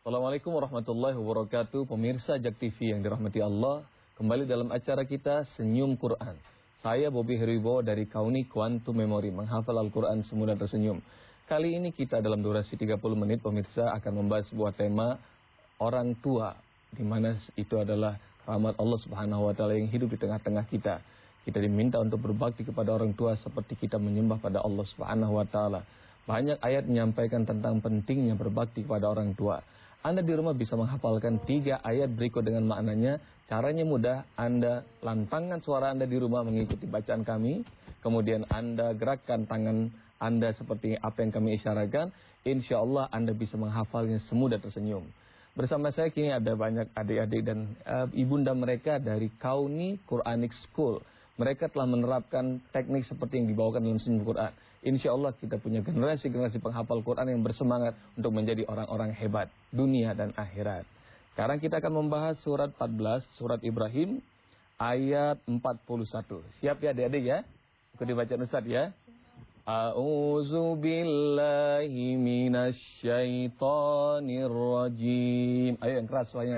Assalamualaikum warahmatullahi wabarakatuh. Pemirsa Jak TV yang dirahmati Allah, kembali dalam acara kita Senyum Quran. Saya Bobby Heribo dari Kauni Quantum Memory, menghafal Al-Quran semudah tersenyum. Kali ini kita dalam durasi 30 menit pemirsa akan membahas sebuah tema orang tua, di mana itu adalah rahmat Allah Subhanahu wa taala yang hidup di tengah-tengah kita. Kita diminta untuk berbakti kepada orang tua seperti kita menyembah pada Allah Subhanahu wa taala. Banyak ayat menyampaikan tentang pentingnya berbakti kepada orang tua. Anda di rumah bisa menghafalkan 3 ayat berikut dengan maknanya. Caranya mudah, Anda lantangkan suara Anda di rumah mengikuti bacaan kami. Kemudian Anda gerakkan tangan Anda seperti apa yang kami isyaratkan. Insya Allah Anda bisa menghafalnya semudah tersenyum. Bersama saya kini ada banyak adik-adik dan ibunda mereka dari Kauni Quranic School. Mereka telah menerapkan teknik seperti yang dibawakan dalam Senyum Quran. Insya Allah kita punya generasi-generasi penghafal Quran yang bersemangat untuk menjadi orang-orang hebat dunia dan akhirat. Sekarang kita akan membahas surat 14, surat Ibrahim, ayat 41. Siap ya adik-adik ya? Ikut dibaca Ustaz ya. A'udzu billahi minasy syaithanir rajim. Ayo yang keras suaranya.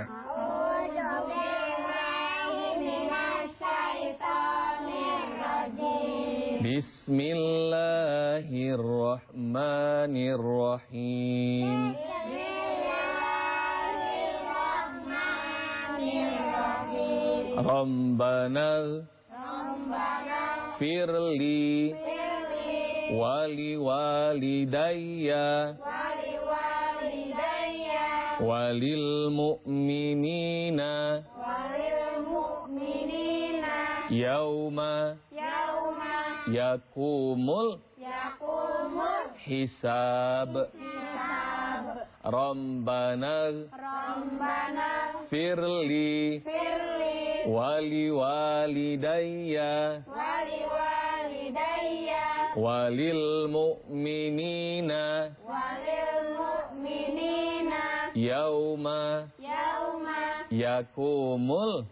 Bismillahirrahmanirrahim. Rabbana firli wali walidayya walil mu'minina yauma yakumul hisab. Rabbana firli wali walidayya walil mu'minina yauma yakumul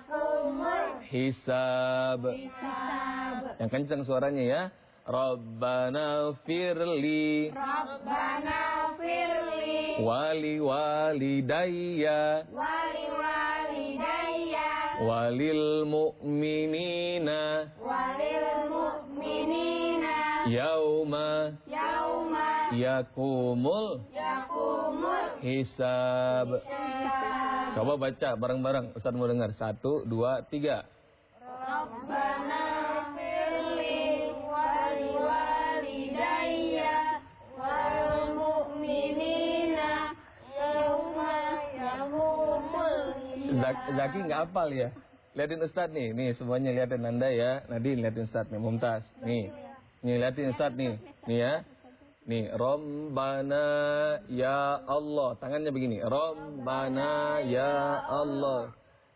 hisab. Yang kencang suaranya ya. Rabbana firli wali walidayya walil mu'minina yauma yakumul hisab. Coba baca bareng-bareng, Ustaz mau dengar. 1, 2, 3. Rabbana firli wali walidayya wal mu'minina yauma yaqumul hisab. Zaki nggak hafal ya? Lihatin Ustaz nih. Nih semuanya lihatin Anda ya. Nadine lihatin Ustaz nih. Mumtaz. Nih lihatin Ustaz nih. Nih ya. Nih, Rabbana ya Allah. Tangannya begini. Rabbana ya Allah.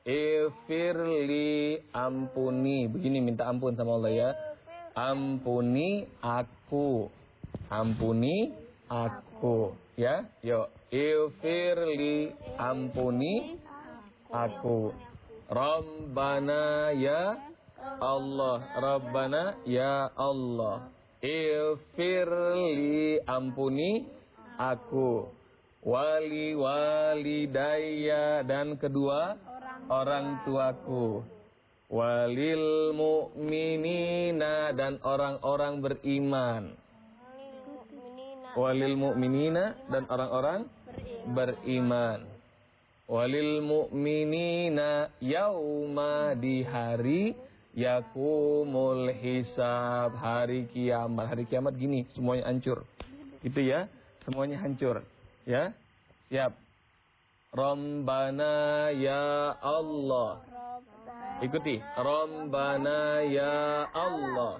Ifirli, ampuni. Begini minta ampun sama Allah ya. Ampuni aku. Ampuni aku. Ya, yuk. Ifirli, ampuni aku. Rabbana ya Allah. Rabbana ya Allah. Ifirli, ampuni aku. Wali walidayya, dan kedua orang tuaku. Walil mu'minina, dan orang-orang beriman. Walil mu'minina, dan orang-orang beriman. Walil mu'minina yauma, di hari yakumul hisab, hari kiamat. Hari kiamat gini, semuanya hancur. Itu ya, semuanya hancur. Ya, siap. Rabbana ya Allah. Ikuti. Rabbana ya Allah.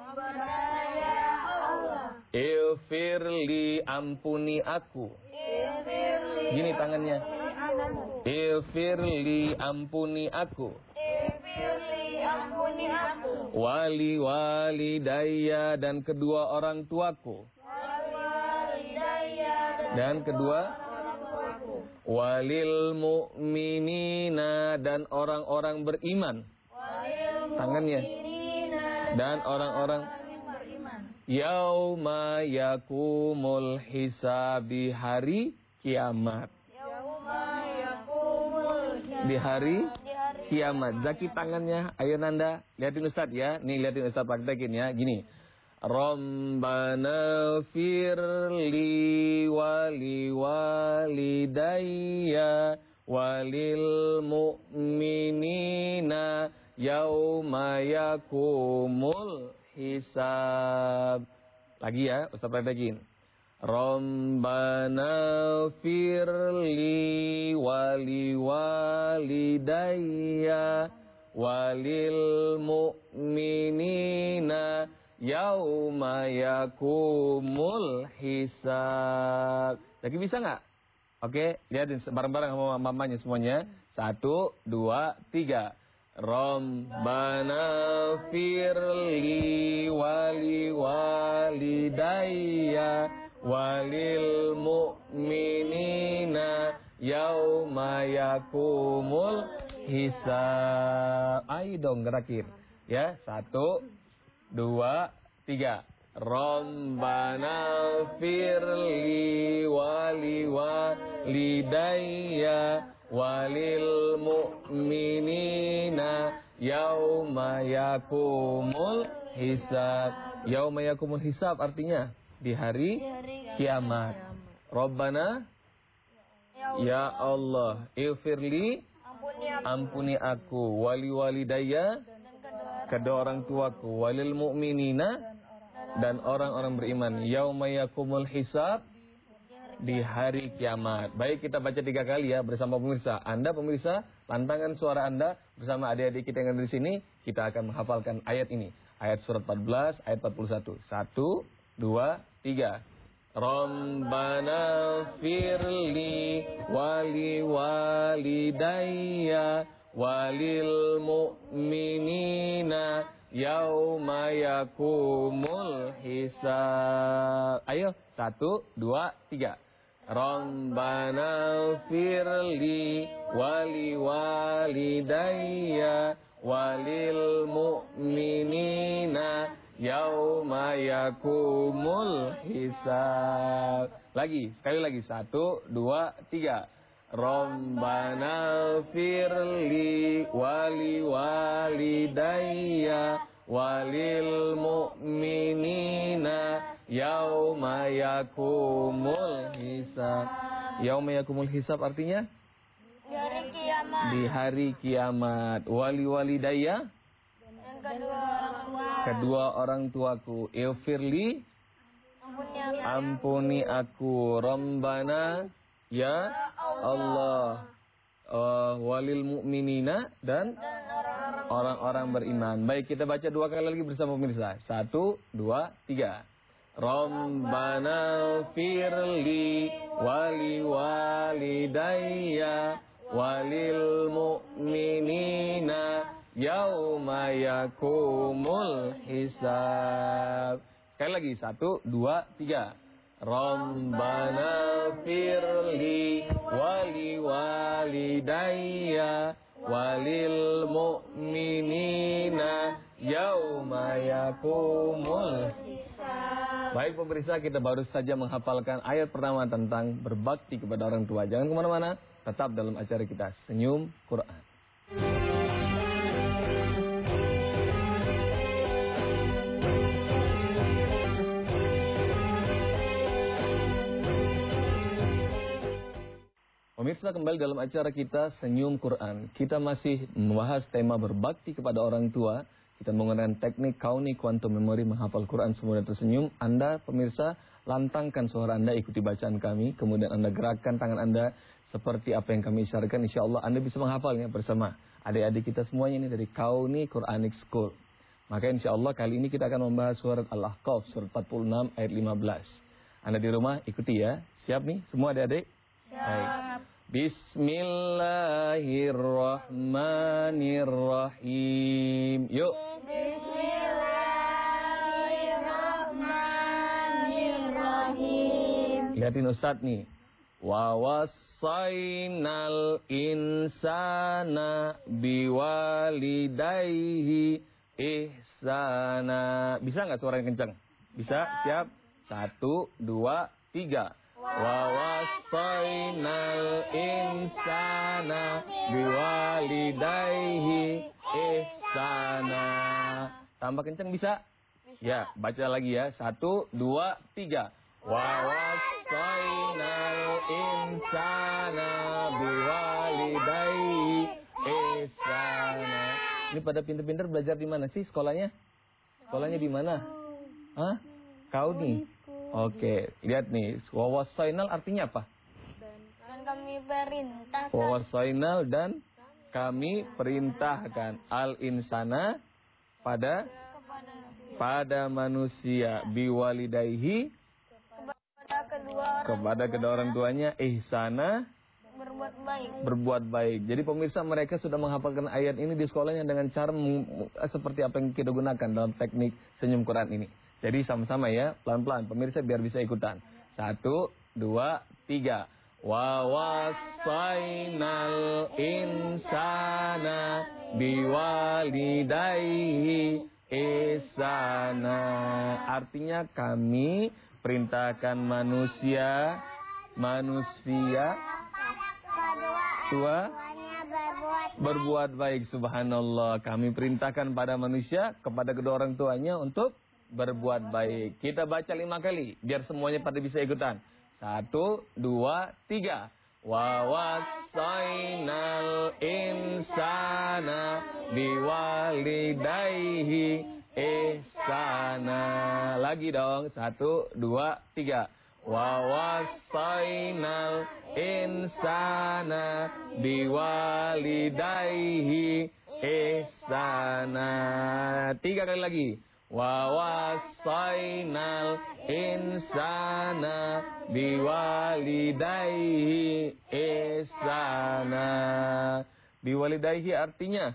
Ifirli, ampuni aku. Gini tangannya. Ifirli, ampuni aku. Wali walidayya, dan kedua orang tuaku. Dan kedua walil mu'minina, dan orang-orang beriman. Tangannya. Dan orang-orang yauma yakumul hisab, di hari kiamat. Di hari kiamat. Zaki tangannya, ayo Nanda. Lihatin Ustaz ya. Nih lihatin Ustaz praktekin ya. Gini. Rabbana firli wali walidayya walil mu'minina yauma yakumul hisab. Lagi ya, Ustaz praktekin. Rabbana firli wali walidayya walil mu'minina yauma yakumul hisab. Lagi bisa nggak? Oke, lihatin bareng-bareng sama mamanya semuanya. 1, 2, 3. Rabbana firli wali walidayya walil mu'minina yauma yakumul hisab. Ayo dong gerakin. Ya, 1, 2, 3. Rabbana firli wali walidayya walil mu'minina yauma yakumul hisab. Yauma yakumul hisab artinya di hari kiamat. Rabbana, ya Allah, ighfirli, ampuni aku, wali walidayya, kedua orang tuaku, walil mu'minina, dan orang-orang beriman, yauma yakumul hisab, di hari kiamat. Baik, kita baca 3 kali ya bersama pemirsa. Anda pemirsa, lantangkan suara Anda bersama adik-adik kita yang ada di sini. Kita akan menghafalkan ayat ini. Ayat surat 14, ayat 41. 1, 2, 3. Rabbana firli wali walidayya walil mu'minina yauma yakumul hisab. Ayo, 1, 2, 3. Rabbana firli wali walidayya walil mu'minina yauma yakumul hisab. Lagi, sekali lagi. 1, 2, 3. Rabbana firli wali walidayya walil mu'minina yauma yakumul hisab. Yauma yakumul hisab artinya Di hari kiamat. di hari kiamat. Wali walidayya, Yang kedua orang tuaku. Ighfirli, ampuni aku. Rabbana, ya Allah. Walil mu'minina, dan orang-orang beriman. Baik, kita baca 2 kali lagi bersama pemirsa. 1, 2, 3. Rabbana firli wali walidayya walil mu'minina yauma yakumul hisab. Sekali lagi. 1, 2, 3. Rabbana firli wali walidayya walil mu'minina yauma yakumul hisab. Baik pemirsa, kita baru saja menghafalkan ayat pertama tentang berbakti kepada orang tua. Jangan kemana-mana, tetap dalam acara kita Senyum Quran. Pemirsa, kembali dalam acara kita Senyum Quran. Kita masih membahas tema berbakti kepada orang tua. Kita menggunakan teknik kauni quantum memory menghafal Quran semudah tersenyum. Anda pemirsa, lantangkan suara Anda, ikuti bacaan kami. Kemudian Anda gerakkan tangan Anda seperti apa yang kami isyaratkan. Insya Allah Anda bisa menghafalnya bersama adik-adik kita semuanya ini dari Kauni Quranic School. Maka insya Allah kali ini kita akan membahas surat Al-Ahqaf, surat 46 ayat 15. Anda di rumah ikuti ya. Siap nih semua adik-adik? Baik. Bismillahirrahmanirrahim. Yuk. Bismillahirrahmanirrahim. Lihatin Ustadz nih. Wa wassaynal insana biwalidayhi ihsana. Bisa nggak suara yang kencang? Bisa? Siap? 1, 2, 3. wa wassaynal insana biwalidayhi ihsana. Tambah kencang bisa? Ya, baca lagi ya. 1, 2, 3. Wa wassaynal insana biwalidayhi ihsana. Ini pada pintar-pintar belajar di mana sih sekolahnya? Sekolahnya di mana? Hah? Kau nih? Oke, lihat nih. Wa wassaynal artinya apa? Dan kami perintahkan. Wa wassaynal dan kami perintahkan al insana pada manusia biwalidayhi kepada kedua orang tuanya ihsana berbuat baik. Jadi pemirsa, mereka sudah menghafalkan ayat ini di sekolahnya dengan cara seperti apa yang kita gunakan dalam teknik senyum Quran ini. Jadi sama-sama ya, pelan-pelan pemirsa biar bisa ikutan. 1, 2, 3. Wa wassaynal insana biwalidayhi ihsana. Artinya kami perintahkan manusia tua berbuat baik. Subhanallah. Kami perintahkan pada manusia kepada kedua orang tuanya untuk berbuat baik. Kita baca 5 kali biar semuanya pada bisa ikutan. 1, 2, 3. Wa wassaynal insana biwalidayhi ihsana. Lagi dong. 1, 2, 3. Wa wassaynal insana biwalidayhi ihsana. 3 kali lagi. Wa wassaynal insana biwalidayhi ihsana. Biwalidayhi artinya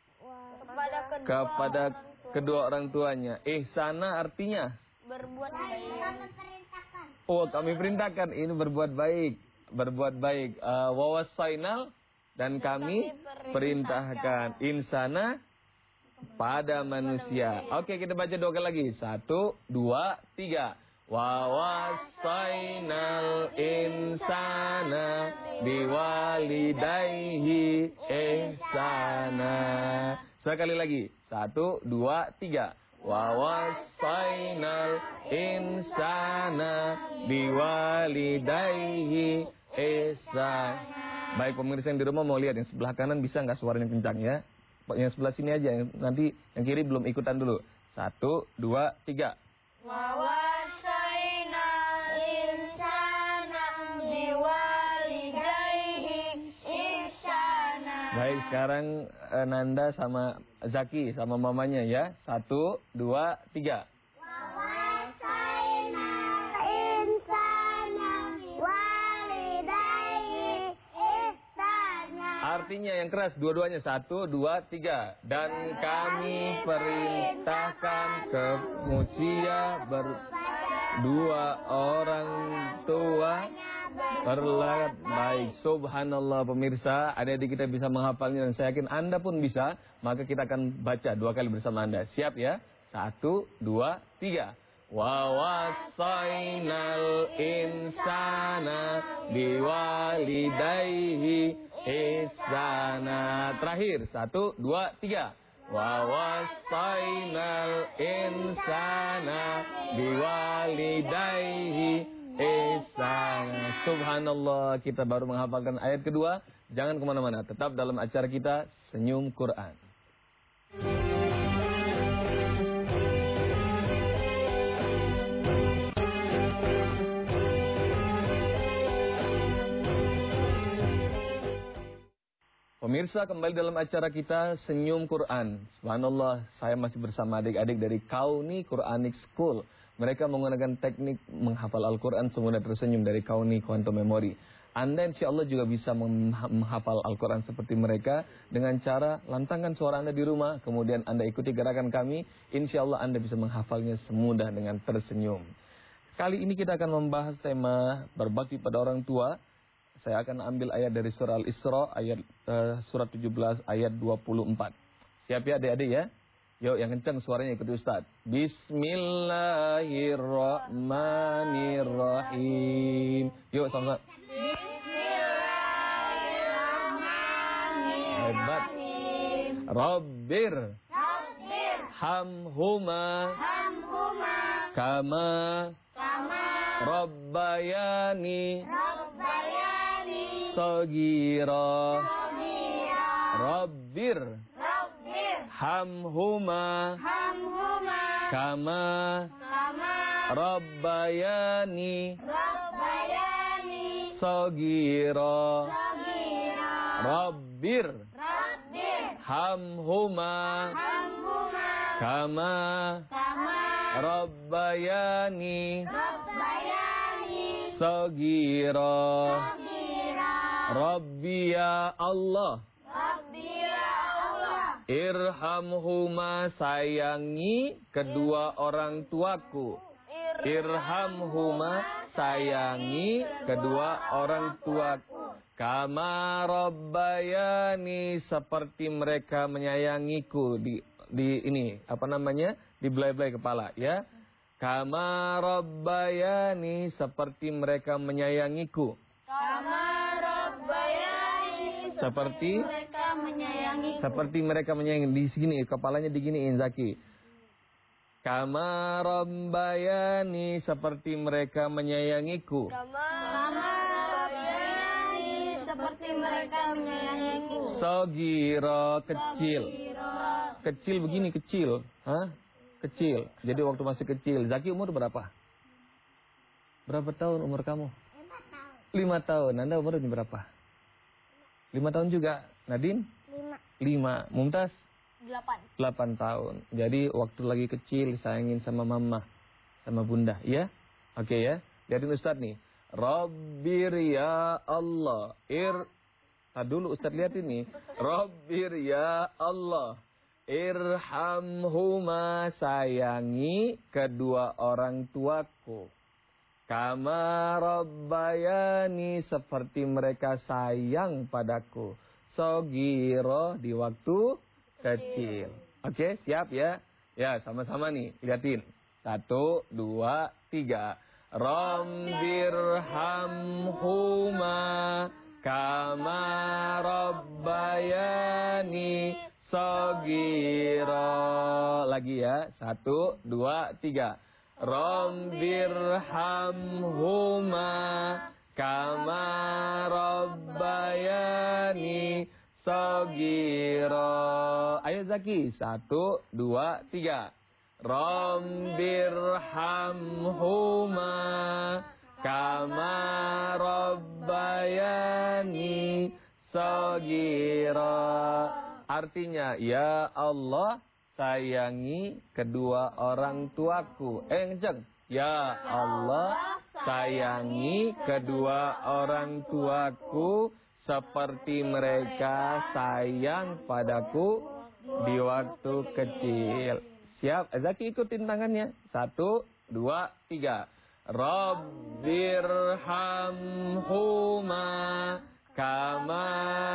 kepada kedua orang tuanya. Ihsana artinya berbuat baik. Oh, kami perintahkan ini berbuat baik. Berbuat baik. Wa wassaynal dan kami perintahkan insana pada manusia. Oke, kita baca 2 kali lagi. 1, 2, 3. Wa wassaynal insana biwalidayhi ihsana. Sekali lagi. 1, 2, 3. Wa wassaynal insana biwalidayhi ihsana. Baik pemirsa yang di rumah mau lihat yang sebelah kanan bisa nggak suaranya kencang ya? Yang sebelah sini aja, nanti yang kiri belum ikutan dulu. 1, 2, 3. Wa wassaynal insana biwalidayhi ihsana. Baik, sekarang Nanda sama Zaki sama mamanya ya. 1, 2, 3. Artinya yang keras dua-duanya. 1, 2, 3. Dan kami perintahkan ke manusia berdua orang tua berbuat baik. Subhanallah pemirsa, adik-adik kita bisa menghafalnya dan saya yakin Anda pun bisa. Maka kita akan baca 2 kali bersama Anda. Siap ya? 1, 2, 3. Wa wassaynal insana biwalidayhi ihsana. Terakhir 1, 2, 3. Wa wassaynal insana biwalidayhi ihsana. Subhanallah, kita baru menghafalkan ayat kedua. Jangan kemana-mana, tetap dalam acara kita Senyum Quran. Pemirsa, kembali dalam acara kita Senyum Quran. Subhanallah, saya masih bersama adik-adik dari Kauni Quranic School. Mereka menggunakan teknik menghafal Al-Quran semudah tersenyum dari Kauni Quantum Memory. Anda insya Allah juga bisa menghafal Al-Quran seperti mereka dengan cara lantangkan suara Anda di rumah. Kemudian Anda ikuti gerakan kami. Insya Allah Anda bisa menghafalnya semudah dengan tersenyum. Kali ini kita akan membahas tema berbakti pada orang tua. Saya akan ambil ayat dari surah Al-Isra, surat 17, ayat 24. Siap ya adik-adik ya? Yuk yang kencang suaranya ikuti Ustaz. Bismillahirrahmanirrahim. Yuk sama. Hebat. Rabbir. Hamhuma. Kama. Rabbayani. Sagira. Rabbir. Hamhuma. Kama. Rabbayani. Sagira. Rabbir. Hamhuma. Kama. Rabbayani. Sagira. Rabbi ya Allah. Irhamhuma, sayangi kedua orang tuaku. Irhamhuma, sayangi kedua orang tuaku. Kama rabbayani, seperti mereka menyayangiku. Di ini apa namanya? Di belai-belai kepala ya. Kama rabbayani, seperti mereka menyayangiku. Seperti mereka menyayangi. Di sini kepalanya diginiin Zaki. Kama rabbayani, seperti mereka menyayangiku. Seperti mereka menyayangiku. Sagira, kecil. Kecil begini, kecil. Hah? Kecil. Jadi waktu masih kecil. Zaki umur berapa? Berapa tahun umur kamu? 5 tahun. Anda umurnya berapa? 5 tahun juga. Nadine? 5. Mumtaz? 8 tahun. Jadi waktu lagi kecil sayangin sama mama, sama bunda, ya? Oke ya. Lihatin Ustaz nih. Rabbir ya Allah. Dulu Ustaz lihat ini. Rabbir ya Allah. Irhamhuma, sayangi kedua orang tuaku. Kama rabbayani, seperti mereka sayang padaku. Sogiro, di waktu kecil. Oke, siap ya? Ya, sama-sama nih. Lihatin. 1, 2, 3. Rabbirhamhuma kama rabbayani sagira. Lagi ya. 1, 2, 3. Rabbirhamhuma kama rabbayani sagira. Ayo Zaki. 1, 2, 3. Rabbirhamhuma kama rabbayani sagira. Artinya, ya Allah, sayangi kedua orang tuaku. Kenceng. Ya Allah, sayangi kedua orang tuaku seperti mereka sayang padaku di waktu kecil. Siap? Zaki ikutin tangannya. 1, 2, 3. Rabbirhamhuma kama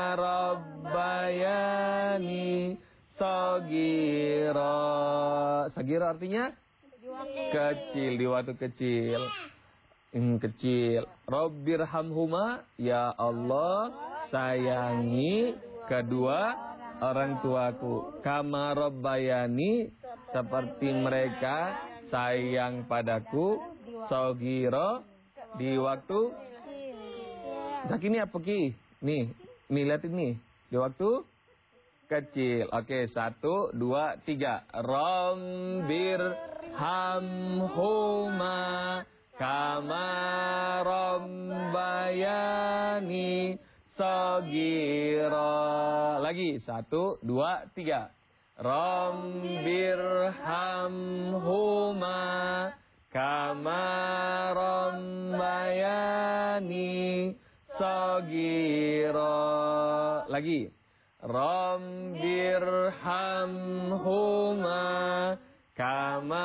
rabbayani sagira. Sagira artinya? Kecil, di waktu kecil. Kecil. Rabbirhamhuma, ya Allah, sayangi kedua orang tuaku. Kama rabbayani, seperti mereka sayang padaku. Sagira, di waktu. Zaki ini apa Ki? Nih lihatin nih. Di waktu kecil. Oke, 1, 2, 3. Rabbirhamhuma kama rabbayani sagira. Lagi. 1, 2, 3. Rabbirhamhuma kama rabbayani sagira. Lagi. Rabbirhamhuma kama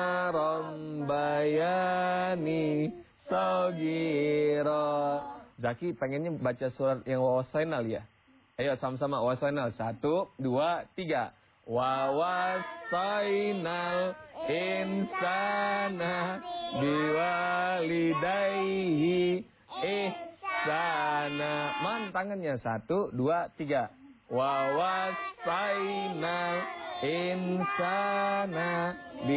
rabbayani sagira. Zaki pengennya baca surat yang wawasainal ya. Ayo sama-sama wawasainal. 1, 2, 3. Wawasainal insana biwalidayhi ihsana. Man tangannya 1, 2, 3. Wa wasainal insana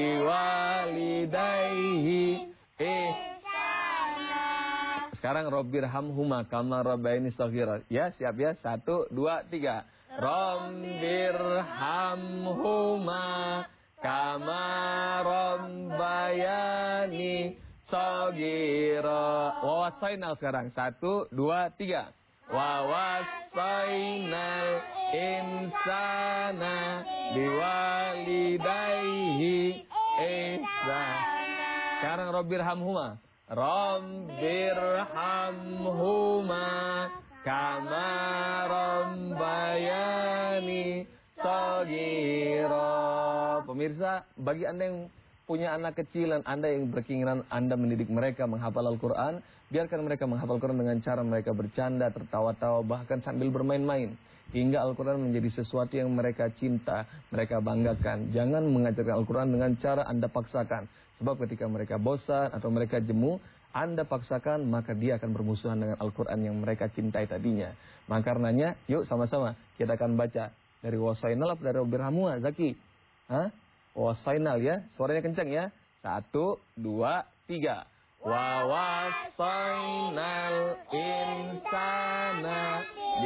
biwalidayhi ihsana. Sekarang Rabbirhamhuma kama rabbayani shaghira. Ya, siap ya. 1, 2, 3. Rabbirhamhuma kama rabbayani shaghira. Wa wasainal sekarang. 1, 2, 3. Wa wasainal insana biwalidayhi ihsana. Sekarang Rabbirhamhuma. Rabbirhamhuma kama rabbayani shaghira. Pemirsa, bagi Anda yang punya anak kecil dan Anda yang berkeinginan Anda mendidik mereka menghafal Al-Quran, biarkan mereka menghafal Al-Quran dengan cara mereka bercanda, tertawa-tawa, bahkan sambil bermain-main. Hingga Al-Quran menjadi sesuatu yang mereka cinta, mereka banggakan. Jangan mengajarkan Al-Quran dengan cara Anda paksakan. Sebab ketika mereka bosan atau mereka jemu, Anda paksakan, maka dia akan bermusuhan dengan Al-Quran yang mereka cintai tadinya. Maka karenanya, yuk sama-sama kita akan baca dari Wasainal dari Rabbirhamhuma. Zaki, Wasainal ya, suaranya kencang ya. 1, 2, 3. Wa wasainal insana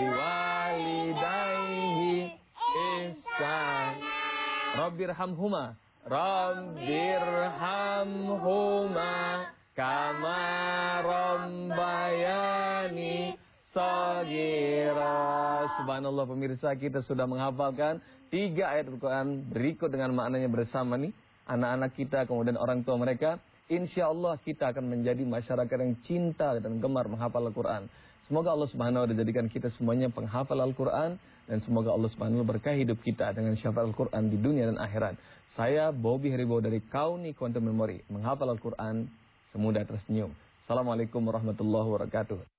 biwalidayhi ihsana. Rabbirhamhuma. Rabbirhamhuma kama rabbayani shaghira. Subhanallah pemirsa, kita sudah menghafalkan 3 ayat Al-Quran berikut dengan maknanya bersama nih. Anak-anak kita kemudian orang tua mereka. Insya Allah kita akan menjadi masyarakat yang cinta dan gemar menghafal Al-Quran. Semoga Allah Subhanahu wa ta'ala jadikan kita semuanya penghafal Al-Quran. Dan semoga Allah Subhanahu wa ta'ala berkahi hidup kita dengan syafaat Al-Quran di dunia dan akhirat. Saya Bobby Heribawa dari Kauni Quantum Memory. Menghafal Al-Quran semudah tersenyum. Assalamualaikum warahmatullahi wabarakatuh.